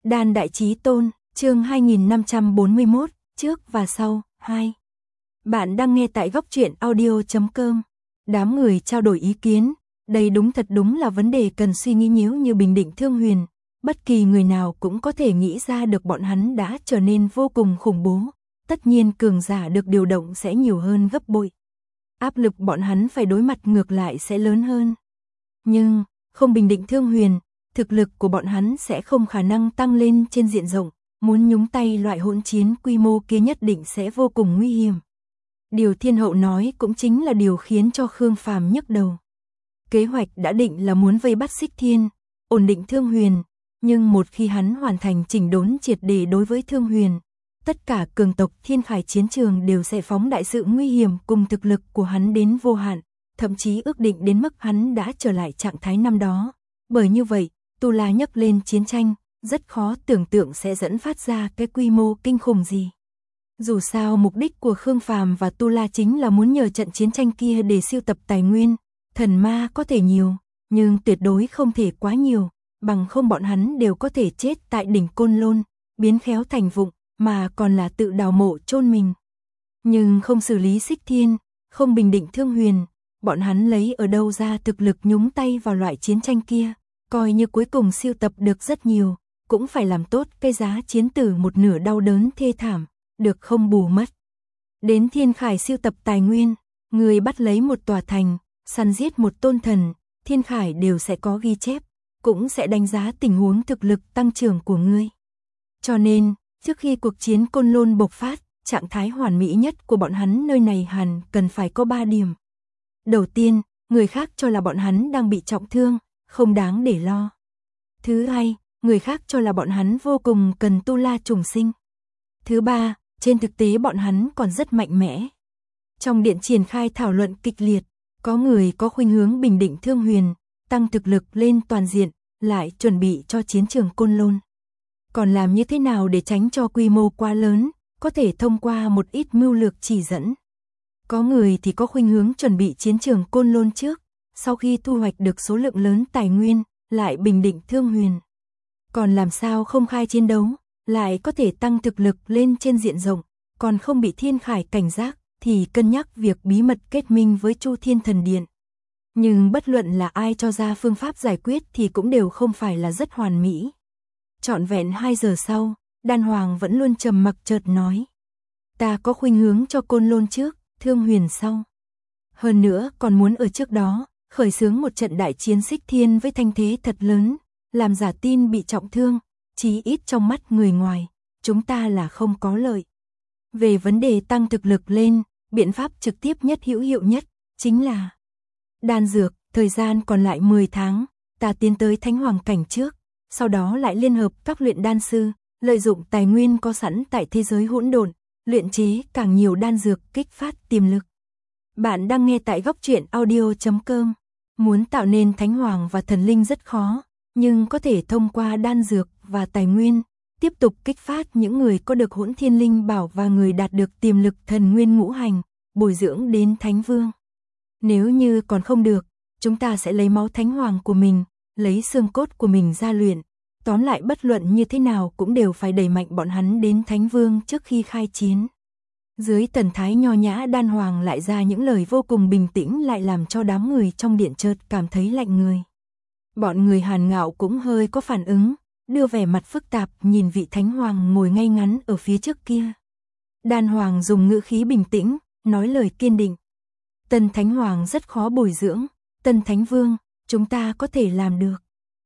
Đan Đại Chí Tôn, chương 2541, trước và sau, 2. Bạn đang nghe tại góc truyện audio.com. Đám người trao đổi ý kiến, đây thật đúng là vấn đề cần suy nghĩ nếu như Bình Định Thương Huyền. Bất kỳ người nào cũng có thể nghĩ ra được bọn hắn đã trở nên vô cùng khủng bố. Tất nhiên cường giả được điều động sẽ nhiều hơn gấp bội. Áp lực bọn hắn phải đối mặt ngược lại sẽ lớn hơn. Nhưng, không Bình Định Thương Huyền, thực lực của bọn hắn sẽ không khả năng tăng lên trên diện rộng, muốn nhúng tay loại hỗn chiến quy mô kia nhất định sẽ vô cùng nguy hiểm. Điều Thiên Hậu nói cũng chính là điều khiến cho Khương Phàm nhức đầu. Kế hoạch đã định là muốn vây bắt Xích Thiên, ổn định Thương Huyền, nhưng một khi hắn hoàn thành chỉnh đốn triệt để đối với Thương Huyền, tất cả cường tộc Thiên Khải chiến trường đều sẽ phóng đại sự nguy hiểm cùng thực lực của hắn đến vô hạn, thậm chí ước định đến mức hắn đã trở lại trạng thái năm đó. Bởi như vậy, Tu La nhấc lên chiến tranh, rất khó tưởng tượng sẽ dẫn phát ra cái quy mô kinh khủng gì. Dù sao mục đích của Khương Phàm và Tu La chính là muốn nhờ trận chiến tranh kia để sưu tập tài nguyên, thần ma có thể nhiều, nhưng tuyệt đối không thể quá nhiều, bằng không bọn hắn đều có thể chết tại đỉnh Côn Lôn, biến khéo thành vụng, mà còn là tự đào mộ chôn mình. Nhưng không xử lý Xích Thiên, không Bình Định Thương Huyền, bọn hắn lấy ở đâu ra thực lực nhúng tay vào loại chiến tranh kia, coi như cuối cùng sưu tập được rất nhiều, cũng phải làm tốt cái giá chiến tử một nửa đau đớn thê thảm, được không bù mất. Đến Thiên Khải sưu tập tài nguyên, người bắt lấy một tòa thành, săn giết một tôn thần, Thiên Khải đều sẽ có ghi chép, cũng sẽ đánh giá tình huống thực lực tăng trưởng của ngươi. Cho nên, trước khi cuộc chiến Côn Lôn bộc phát, trạng thái hoàn mỹ nhất của bọn hắn nơi này hẳn cần phải có 3 điểm. Đầu tiên, người khác cho là bọn hắn đang bị trọng thương, không đáng để lo. Thứ hai, người khác cho là bọn hắn vô cùng cần Tu La trùng sinh. Thứ ba, trên thực tế bọn hắn còn rất mạnh mẽ. Trong điện triển khai thảo luận kịch liệt, có người có khuynh hướng Bình Định Thương Huyền, tăng thực lực lên toàn diện, lại chuẩn bị cho chiến trường Côn Lôn. Còn làm như thế nào để tránh cho quy mô quá lớn, có thể thông qua một ít mưu lược chỉ dẫn. Có người thì có khuynh hướng chuẩn bị chiến trường Côn Lôn trước, sau khi thu hoạch được số lượng lớn tài nguyên, lại Bình Định Thương Huyền. Còn làm sao không khai chiến đấu, lại có thể tăng thực lực lên trên diện rộng, còn không bị Thiên Khải cảnh giác, thì cân nhắc việc bí mật kết minh với Chu Thiên Thần Điện. Nhưng bất luận là ai cho ra phương pháp giải quyết thì cũng đều không phải là rất hoàn mỹ. Trọn vẹn 2 giờ sau, Đan Hoàng vẫn luôn trầm mặc chợt nói. Ta có khuynh hướng cho Côn Lôn trước, Thương Huyền sau. Hơn nữa còn muốn ở trước đó, khởi xướng một trận đại chiến Xích Thiên với thanh thế thật lớn, làm giả tin bị trọng thương, chí ít trong mắt người ngoài, chúng ta là không có lợi. Về vấn đề tăng thực lực lên, biện pháp trực tiếp nhất hữu hiệu nhất, chính là đan dược, thời gian còn lại 10 tháng, ta tiến tới Thánh Hoàng cảnh trước, sau đó lại liên hợp các luyện đan sư, lợi dụng tài nguyên có sẵn tại thế giới hỗn độn, luyện chế càng nhiều đan dược kích phát tiềm lực. Bạn đang nghe tại góc truyện audio.com. Muốn tạo nên Thánh Hoàng và thần linh rất khó, nhưng có thể thông qua đan dược và tài nguyên, tiếp tục kích phát những người có được Hỗn Thiên Linh Bảo và người đạt được tiềm lực thần nguyên ngũ hành, bồi dưỡng đến Thánh Vương. Nếu như còn không được, chúng ta sẽ lấy máu Thánh Hoàng của mình, lấy xương cốt của mình ra luyện. Tóm lại bất luận như thế nào cũng đều phải đẩy mạnh bọn hắn đến Thánh Vương trước khi khai chiến. Dưới thần thái nho nhã Đan Hoàng lại ra những lời vô cùng bình tĩnh lại làm cho đám người trong điện chợt cảm thấy lạnh người. Bọn người Hàn Ngạo cũng hơi có phản ứng, đưa vẻ mặt phức tạp nhìn vị Thánh Hoàng ngồi ngay ngắn ở phía trước kia. Đan Hoàng dùng ngữ khí bình tĩnh, nói lời kiên định. Tân Thánh Hoàng rất khó bồi dưỡng, Tân Thánh Vương, chúng ta có thể làm được.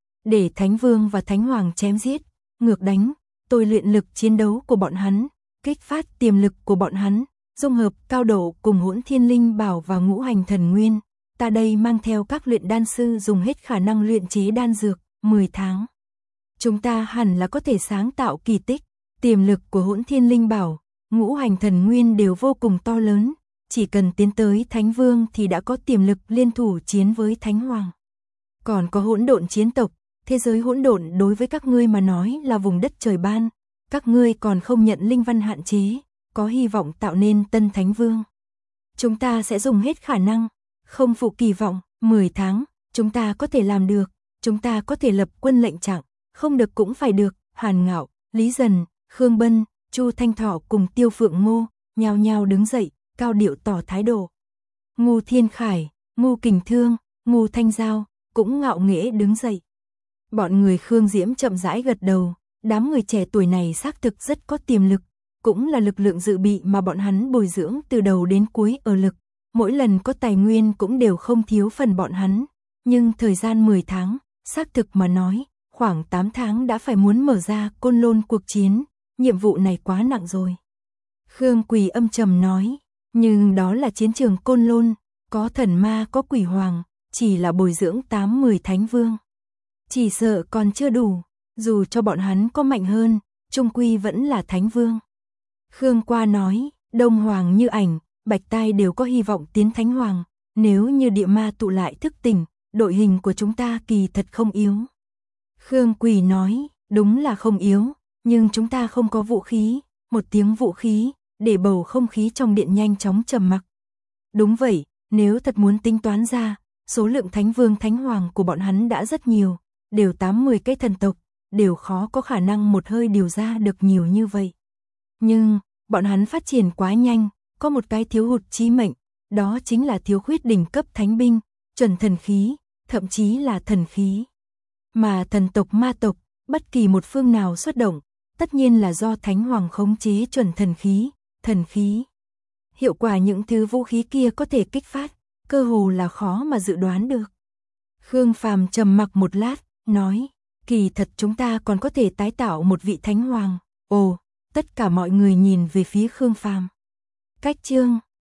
Để Thánh Vương và Thánh Hoàng chém giết, ngược đánh, tôi luyện lực chiến đấu của bọn hắn, kích phát tiềm lực của bọn hắn, dung hợp cao độ cùng Hỗn Thiên Linh Bảo và ngũ hành thần nguyên. Ta đây mang theo các luyện đan sư dùng hết khả năng luyện chế đan dược, 10 tháng. Chúng ta hẳn là có thể sáng tạo kỳ tích, tiềm lực của Hỗn Thiên Linh Bảo, ngũ hành thần nguyên đều vô cùng to lớn, chỉ cần tiến tới Thánh Vương thì đã có tiềm lực liên thủ chiến với Thánh Hoàng. Còn có hỗn độn chiến tộc, thế giới hỗn độn đối với các ngươi mà nói là vùng đất trời ban, các ngươi còn không nhận linh văn hạn chế, có hy vọng tạo nên Tân Thánh Vương. Chúng ta sẽ dùng hết khả năng, không phụ kỳ vọng, 10 tháng, chúng ta có thể làm được, chúng ta có thể lập quân lệnh trạng, không được cũng phải được, Hàn Ngạo, Lý Dần, Khương Bân, Chu Thanh Thọ cùng Tiêu Phượng Ngô, nhao nhao đứng dậy, cao điệu tỏ thái độ. Ngô Thiên Khải, Ngô Kình Thương, Ngô Thanh Giao, cũng ngạo nghễ đứng dậy. Bọn người Khương Diễm chậm rãi gật đầu, đám người trẻ tuổi này xác thực rất có tiềm lực, cũng là lực lượng dự bị mà bọn hắn bồi dưỡng từ đầu đến cuối ở lực. Mỗi lần có tài nguyên cũng đều không thiếu phần bọn hắn, nhưng thời gian 10 tháng, xác thực mà nói, khoảng 8 tháng đã phải muốn mở ra Côn Lôn cuộc chiến, nhiệm vụ này quá nặng rồi. Khương Quỳ âm trầm nói, nhưng đó là chiến trường Côn Lôn, có thần ma có quỷ hoàng, chỉ là bồi dưỡng 8-10 thánh vương. Chỉ sợ còn chưa đủ, dù cho bọn hắn có mạnh hơn, chung quy vẫn là thánh vương. Khương Qua nói, Đông Hoàng Như Ảnh, Bạch Tai đều có hy vọng tiến thánh hoàng, nếu như địa ma tụ lại thức tỉnh, đội hình của chúng ta kỳ thật không yếu. Khương Quỳ nói, đúng là không yếu, nhưng chúng ta không có vũ khí, một tiếng vũ khí, để bầu không khí trong điện nhanh chóng trầm mặc. Đúng vậy, nếu thật muốn tính toán ra, số lượng thánh vương thánh hoàng của bọn hắn đã rất nhiều, đều 80 cái thần tộc, đều khó có khả năng một hơi điều ra được nhiều như vậy. Nhưng, bọn hắn phát triển quá nhanh, có một cái thiếu hụt chí mệnh, đó chính là thiếu khuyết đỉnh cấp thánh binh, chuẩn thần khí, thậm chí là thần khí. Mà thần tộc ma tộc, bất kỳ một phương nào xuất động, tất nhiên là do thánh hoàng khống chế chuẩn thần khí. Hiệu quả những thứ vũ khí kia có thể kích phát, cơ hồ là khó mà dự đoán được. Khương Phàm trầm mặc một lát, nói, kỳ thật chúng ta còn có thể tái tạo một vị thánh hoàng. Ồ, tất cả mọi người nhìn về phía Khương Phàm. Cách chương